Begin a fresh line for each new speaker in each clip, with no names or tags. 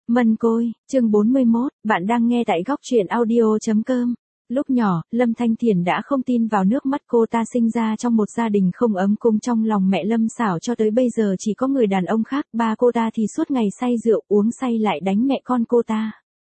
Mân Côi, chương 41, bạn đang nghe tại góc truyện audio.com. Lúc nhỏ, Lâm Thanh Thiền đã không tin vào nước mắt cô ta sinh ra trong một gia đình không ấm cúng trong lòng mẹ Lâm Xảo cho tới bây giờ chỉ có người đàn ông khác, ba cô ta thì suốt ngày say rượu uống say lại đánh mẹ con cô ta.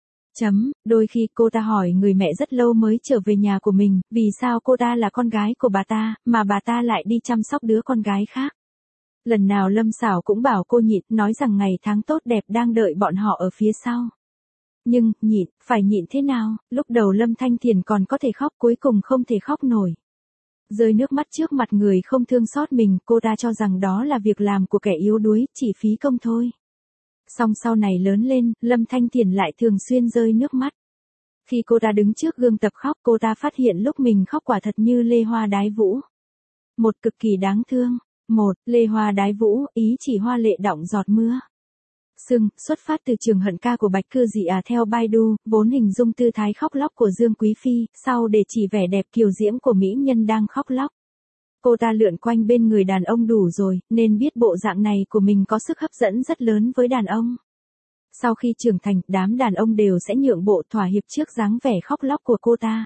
Đôi khi cô ta hỏi người mẹ rất lâu mới trở về nhà của mình, vì sao cô ta là con gái của bà ta, mà bà ta lại đi chăm sóc đứa con gái khác. Lần nào Lâm Xảo cũng bảo cô nhịn, nói rằng ngày tháng tốt đẹp đang đợi bọn họ ở phía sau. Nhưng, nhịn, phải nhịn thế nào, lúc đầu Lâm Thanh Thiền còn có thể khóc, cuối cùng không thể khóc nổi. Rơi nước mắt trước mặt người không thương xót mình, cô ta cho rằng đó là việc làm của kẻ yếu đuối, chỉ phí công thôi. Song sau này lớn lên, Lâm Thanh Thiền lại thường xuyên rơi nước mắt. Khi cô ta đứng trước gương tập khóc, cô ta phát hiện lúc mình khóc quả thật như lê hoa đái vũ. Một cực kỳ đáng thương. Lê hoa đái vũ, ý chỉ hoa lệ đọng giọt mưa. Xuất phát từ trường hận ca của Bạch Cư Dị theo Baidu, vốn hình dung tư thái khóc lóc của Dương Quý Phi, sau để chỉ vẻ đẹp kiều diễm của mỹ nhân đang khóc lóc. Cô ta lượn quanh bên người đàn ông đủ rồi, nên biết bộ dạng này của mình có sức hấp dẫn rất lớn với đàn ông. Sau khi trưởng thành, đám đàn ông đều sẽ nhượng bộ thỏa hiệp trước dáng vẻ khóc lóc của cô ta.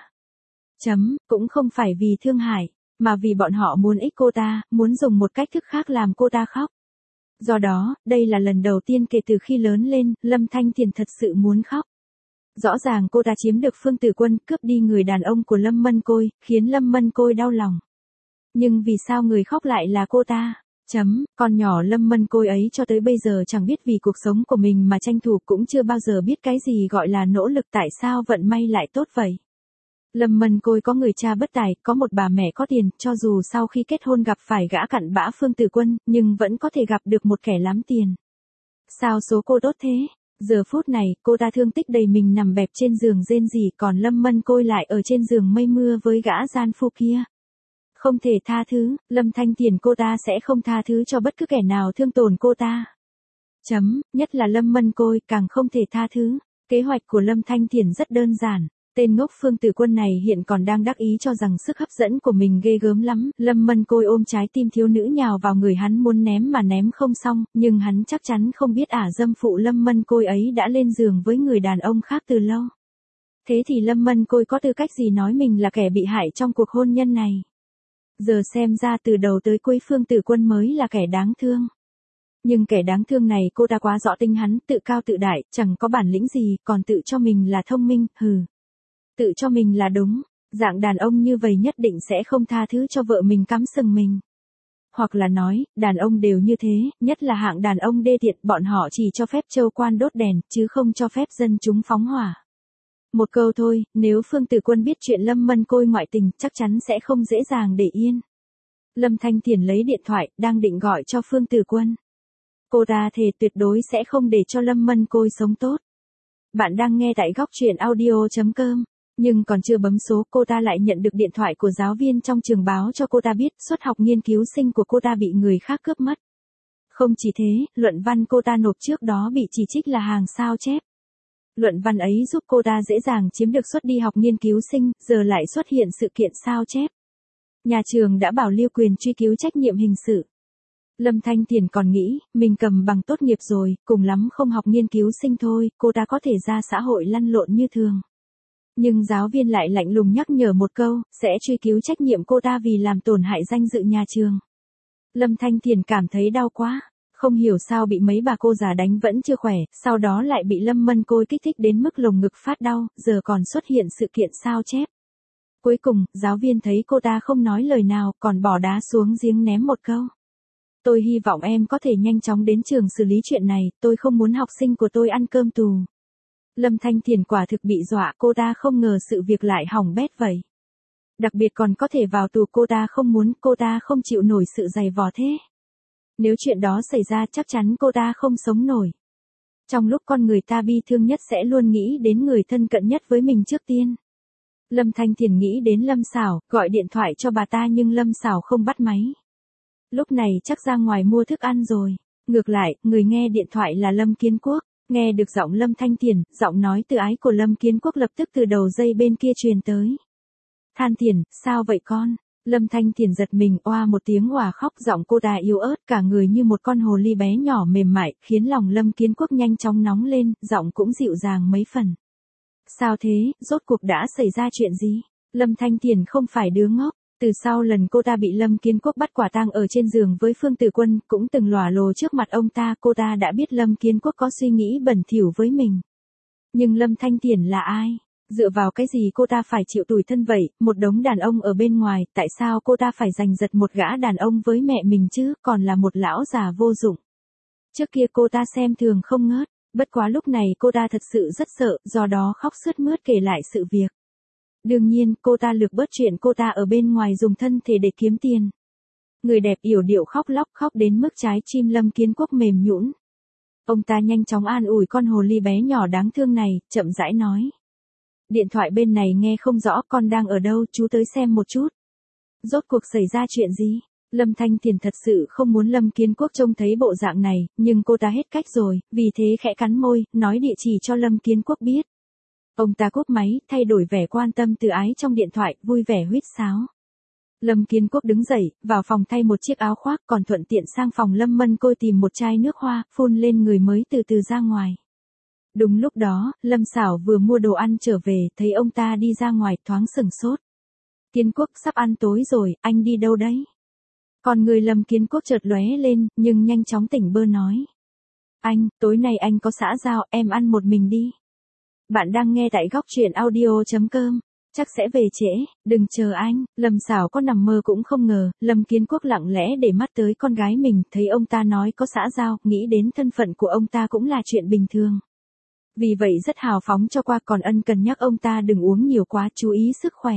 Cũng không phải vì thương hại, mà vì bọn họ muốn ích cô ta, muốn dùng một cách thức khác làm cô ta khóc. Do đó, đây là lần đầu tiên kể từ khi lớn lên, Lâm Thanh Thiền thật sự muốn khóc. Rõ ràng cô ta chiếm được Phương Tử Quân, cướp đi người đàn ông của Lâm Mân Côi, khiến Lâm Mân Côi đau lòng. Nhưng vì sao người khóc lại là cô ta? Con nhỏ Lâm Mân Côi ấy cho tới bây giờ chẳng biết vì cuộc sống của mình mà tranh thủ, cũng chưa bao giờ biết cái gì gọi là nỗ lực, tại sao vận may lại tốt vậy. Lâm Mân Côi có người cha bất tài, có một bà mẹ có tiền, cho dù sau khi kết hôn gặp phải gã cặn bã Phương Tử Quân, nhưng vẫn có thể gặp được một kẻ lắm tiền. Sao số cô tốt thế? Giờ phút này, cô ta thương tích đầy mình nằm bẹp trên giường rên rỉ, còn Lâm Mân Côi lại ở trên giường mây mưa với gã gian phu kia. Không thể tha thứ, Lâm Thanh Thiền cô ta sẽ không tha thứ cho bất cứ kẻ nào thương tổn cô ta. Nhất là Lâm Mân Côi càng không thể tha thứ. Kế hoạch của Lâm Thanh Thiền rất đơn giản. Tên ngốc Phương Tử Quân này hiện còn đang đắc ý cho rằng sức hấp dẫn của mình ghê gớm lắm. Lâm Mân Côi ôm trái tim thiếu nữ nhào vào người hắn muốn ném mà ném không xong, nhưng hắn chắc chắn không biết dâm phụ Lâm Mân Côi ấy đã lên giường với người đàn ông khác từ lâu. Thế thì Lâm Mân Côi có tư cách gì nói mình là kẻ bị hại trong cuộc hôn nhân này? Giờ xem ra từ đầu tới cuối Phương Tử Quân mới là kẻ đáng thương. Nhưng kẻ đáng thương này cô ta quá rõ tính hắn, tự cao tự đại, chẳng có bản lĩnh gì, còn tự cho mình là thông minh, tự cho mình là đúng. Dạng đàn ông như vậy nhất định sẽ không tha thứ cho vợ mình cắm sừng mình. Hoặc là nói, đàn ông đều như thế, nhất là hạng đàn ông đê tiện, bọn họ chỉ cho phép châu quan đốt đèn, chứ không cho phép dân chúng phóng hỏa. Một câu thôi, nếu Phương Tử Quân biết chuyện Lâm Mân Côi ngoại tình, chắc chắn sẽ không dễ dàng để yên. Lâm Thanh Thiền lấy điện thoại, đang định gọi cho Phương Tử Quân. Cô ta thề tuyệt đối sẽ không để cho Lâm Mân Côi sống tốt. Bạn đang nghe tại góc truyện audio.com. Nhưng còn chưa bấm số, cô ta lại nhận được điện thoại của giáo viên trong trường báo cho cô ta biết suất học nghiên cứu sinh của cô ta bị người khác cướp mất. Không chỉ thế, luận văn cô ta nộp trước đó bị chỉ trích là hàng sao chép. Luận văn ấy giúp cô ta dễ dàng chiếm được suất đi học nghiên cứu sinh, giờ lại xuất hiện sự kiện sao chép. Nhà trường đã bảo lưu quyền truy cứu trách nhiệm hình sự. Lâm Thanh Thiền còn nghĩ, mình cầm bằng tốt nghiệp rồi, cùng lắm không học nghiên cứu sinh thôi, cô ta có thể ra xã hội lăn lộn như thường. Nhưng giáo viên lại lạnh lùng nhắc nhở một câu, sẽ truy cứu trách nhiệm cô ta vì làm tổn hại danh dự nhà trường. Lâm Thanh Thiền cảm thấy đau quá, không hiểu sao bị mấy bà cô già đánh vẫn chưa khỏe, sau đó lại bị Lâm Mân Côi kích thích đến mức lồng ngực phát đau, giờ còn xuất hiện sự kiện sao chép. Cuối cùng, giáo viên thấy cô ta không nói lời nào, còn bỏ đá xuống giếng ném một câu. Tôi hy vọng em có thể nhanh chóng đến trường xử lý chuyện này, tôi không muốn học sinh của tôi ăn cơm tù. Lâm Thanh Thiền quả thực bị dọa, cô ta không ngờ sự việc lại hỏng bét vậy. Đặc biệt còn có thể vào tù, cô ta không muốn, cô ta không chịu nổi sự dày vò thế. Nếu chuyện đó xảy ra chắc chắn cô ta không sống nổi. Trong lúc con người ta bi thương nhất sẽ luôn nghĩ đến người thân cận nhất với mình trước tiên. Lâm Thanh Thiền nghĩ đến Lâm Xảo, gọi điện thoại cho bà ta nhưng Lâm Xảo không bắt máy. Lúc này chắc ra ngoài mua thức ăn rồi. Ngược lại, người nghe điện thoại là Lâm Kiến Quốc. Nghe được giọng Lâm Thanh Thiền, giọng nói từ ái của Lâm Kiến Quốc lập tức từ đầu dây bên kia truyền tới. Than Thiền, sao vậy con? Lâm Thanh Thiền giật mình, oa một tiếng òa khóc, giọng cô ta yếu ớt, cả người như một con hồ ly bé nhỏ mềm mại, khiến lòng Lâm Kiến Quốc nhanh chóng nóng lên, giọng cũng dịu dàng mấy phần. Sao thế, rốt cuộc đã xảy ra chuyện gì? Lâm Thanh Thiền không phải đứa ngốc. Từ sau lần cô ta bị Lâm Kiến Quốc bắt quả tang ở trên giường với Phương Tử Quân, cũng từng lòa lồ trước mặt ông ta, cô ta đã biết Lâm Kiến Quốc có suy nghĩ bẩn thỉu với mình. Nhưng Lâm Thanh Thiền là ai? Dựa vào cái gì cô ta phải chịu tủi thân vậy, một đống đàn ông ở bên ngoài, tại sao cô ta phải giành giật một gã đàn ông với mẹ mình chứ, còn là một lão già vô dụng. Trước kia cô ta xem thường không ngớt, bất quá lúc này cô ta thật sự rất sợ, do đó khóc sướt mướt kể lại sự việc. Đương nhiên, cô ta lược bớt chuyện cô ta ở bên ngoài dùng thân thể để kiếm tiền. Người đẹp yểu điệu khóc lóc khóc đến mức trái tim Lâm Kiến Quốc mềm nhũn. Ông ta nhanh chóng an ủi con hồ ly bé nhỏ đáng thương này, chậm rãi nói. Điện thoại bên này nghe không rõ, con đang ở đâu, chú tới xem một chút. Rốt cuộc xảy ra chuyện gì? Lâm Thanh Thiền thật sự không muốn Lâm Kiến Quốc trông thấy bộ dạng này, nhưng cô ta hết cách rồi, vì thế khẽ cắn môi, nói địa chỉ cho Lâm Kiến Quốc biết. Ông ta cúp máy, thay đổi vẻ quan tâm từ ái trong điện thoại, vui vẻ huýt sáo. Lâm Kiến Quốc đứng dậy, vào phòng thay một chiếc áo khoác, còn thuận tiện sang phòng Lâm Mân Côi tìm một chai nước hoa, phun lên người mới từ từ ra ngoài. Đúng lúc đó, Lâm Sảo vừa mua đồ ăn trở về, thấy ông ta đi ra ngoài, thoáng sửng sốt. Kiến Quốc, sắp ăn tối rồi, anh đi đâu đấy? Còn người Lâm Kiến Quốc chợt lóe lên, nhưng nhanh chóng tỉnh bơ nói. Anh, tối nay anh có xã giao, em ăn một mình đi. Bạn đang nghe tại góc truyện audio.com. Chắc sẽ về trễ, đừng chờ anh. Lâm Sảo có nằm mơ cũng không ngờ, Lâm Kiến Quốc lặng lẽ để mắt tới con gái mình, thấy ông ta nói có xã giao, nghĩ đến thân phận của ông ta cũng là chuyện bình thường. Vì vậy rất hào phóng cho qua, còn ân cần nhắc ông ta đừng uống nhiều quá, chú ý sức khỏe.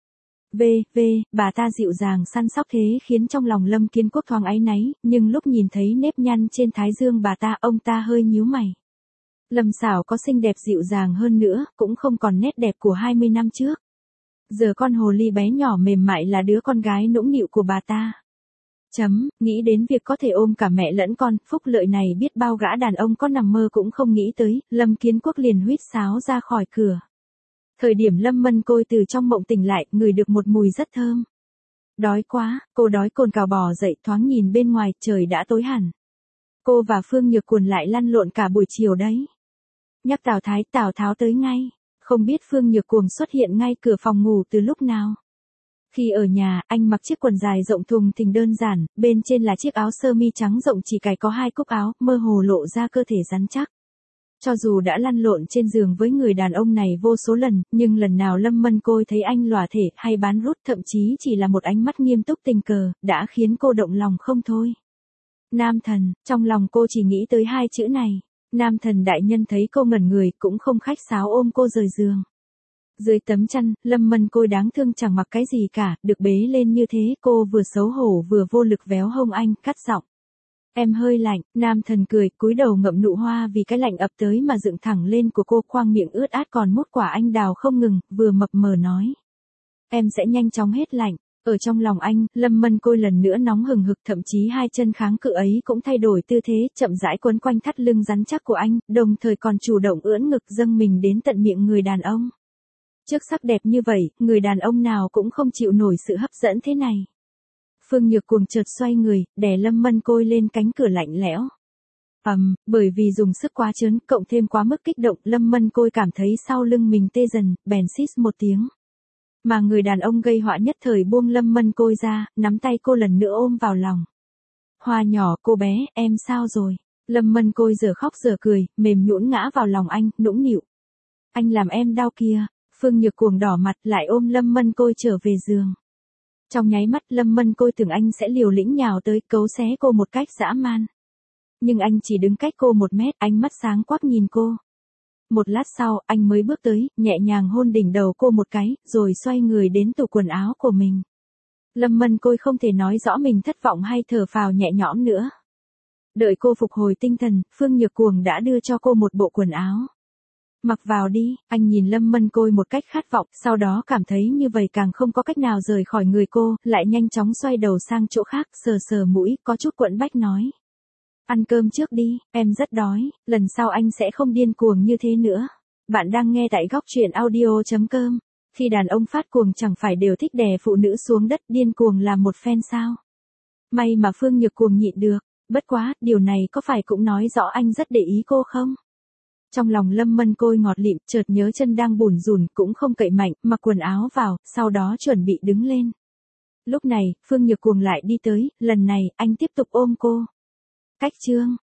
Bà ta dịu dàng săn sóc thế khiến trong lòng Lâm Kiến Quốc thoáng áy náy, nhưng lúc nhìn thấy nếp nhăn trên thái dương bà ta, ông ta hơi nhíu mày. Lâm Sảo có xinh đẹp dịu dàng hơn nữa, cũng không còn nét đẹp của 20 năm trước. Giờ con hồ ly bé nhỏ mềm mại là đứa con gái nũng nịu của bà ta. Nghĩ đến việc có thể ôm cả mẹ lẫn con, phúc lợi này biết bao gã đàn ông có nằm mơ cũng không nghĩ tới, Lâm Kiến Quốc liền huýt sáo ra khỏi cửa. Thời điểm Lâm Mân Côi từ trong mộng tỉnh lại, ngửi được một mùi rất thơm. Đói quá, cô đói cồn cào bò dậy, thoáng nhìn bên ngoài, trời đã tối hẳn. Cô và Phương Nhược Cuồn lại lăn lộn cả buổi chiều đấy. Nhắc Tào Tháo tới ngay, không biết Phương Nhược Cuồn xuất hiện ngay cửa phòng ngủ từ lúc nào. Khi ở nhà, anh mặc chiếc quần dài rộng thùng thình đơn giản, bên trên là chiếc áo sơ mi trắng rộng chỉ cài có 2 cúc áo, mơ hồ lộ ra cơ thể rắn chắc. Cho dù đã lăn lộn trên giường với người đàn ông này vô số lần, nhưng lần nào Lâm Mân Côi thấy anh lòa thể hay bán rút, thậm chí chỉ là một ánh mắt nghiêm túc tình cờ, đã khiến cô động lòng không thôi. Nam thần, trong lòng cô chỉ nghĩ tới 2 chữ này. Nam thần đại nhân thấy cô ngẩn người, cũng không khách sáo ôm cô rời giường. Dưới tấm chăn, Lâm Mân Côi đáng thương chẳng mặc cái gì cả, được bế lên như thế, cô vừa xấu hổ vừa vô lực véo hông anh, cắt giọng. Em hơi lạnh, nam thần cười, cúi đầu ngậm nụ hoa vì cái lạnh ập tới mà dựng thẳng lên của cô, khoang miệng ướt át còn mút quả anh đào không ngừng, vừa mập mờ nói. Em sẽ nhanh chóng hết lạnh. Ở trong lòng anh, Lâm Mân Côi lần nữa nóng hừng hực, thậm chí 2 chân kháng cự ấy cũng thay đổi tư thế, chậm rãi quấn quanh thắt lưng rắn chắc của anh, đồng thời còn chủ động ưỡn ngực dâng mình đến tận miệng người đàn ông. Trước sắc đẹp như vậy, người đàn ông nào cũng không chịu nổi sự hấp dẫn thế này. Phương Nhược Cuồng chợt xoay người, đè Lâm Mân Côi lên cánh cửa lạnh lẽo. Bởi vì dùng sức quá trớn, cộng thêm quá mức kích động, Lâm Mân Côi cảm thấy sau lưng mình tê dần, bèn xít một tiếng. Mà người đàn ông gây họa nhất thời buông Lâm Mân Côi ra, nắm tay cô lần nữa ôm vào lòng. Hoa nhỏ, cô bé, em sao rồi? Lâm Mân Côi giờ khóc giờ cười, mềm nhũn ngã vào lòng anh, nũng nịu. Anh làm em đau kia. Phương Nhược Cuồng đỏ mặt lại ôm Lâm Mân Côi trở về giường. Trong nháy mắt Lâm Mân Côi tưởng anh sẽ liều lĩnh nhào tới cấu xé cô một cách dã man. Nhưng anh chỉ đứng cách cô 1 mét, ánh mắt sáng quắc nhìn cô. Một lát sau, anh mới bước tới, nhẹ nhàng hôn đỉnh đầu cô một cái, rồi xoay người đến tủ quần áo của mình. Lâm Mân Côi không thể nói rõ mình thất vọng hay thở phào nhẹ nhõm nữa. Đợi cô phục hồi tinh thần, Phương Nhược Cuồng đã đưa cho cô một bộ quần áo. Mặc vào đi, anh nhìn Lâm Mân Côi một cách khát vọng, sau đó cảm thấy như vậy càng không có cách nào rời khỏi người cô, lại nhanh chóng xoay đầu sang chỗ khác, sờ sờ mũi, có chút quẫn bách nói. Ăn cơm trước đi, em rất đói, lần sau anh sẽ không điên cuồng như thế nữa. Bạn đang nghe tại góc truyện audio.com. Khi đàn ông phát cuồng chẳng phải đều thích đè phụ nữ xuống đất điên cuồng làm một phen sao? May mà Phương Nhược cuồng nhịn được, bất quá, điều này có phải cũng nói rõ anh rất để ý cô không? Trong lòng Lâm Mân Côi ngọt lịm, chợt nhớ chân đang bủn rủn, cũng không cậy mạnh, mặc quần áo vào, sau đó chuẩn bị đứng lên. Lúc này, Phương Nhược cuồng lại đi tới, lần này, anh tiếp tục ôm cô. Cách chương